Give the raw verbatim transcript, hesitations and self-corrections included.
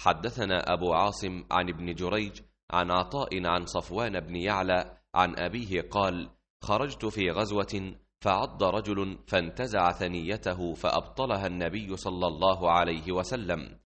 حدثنا أبو عاصم عن ابن جريج عن عطاء عن صفوان بن يعلى عن أبيه قال: خرجت في غزوة فعض رجل فانتزع ثنيته فأبطلها النبي صلى الله عليه وسلم،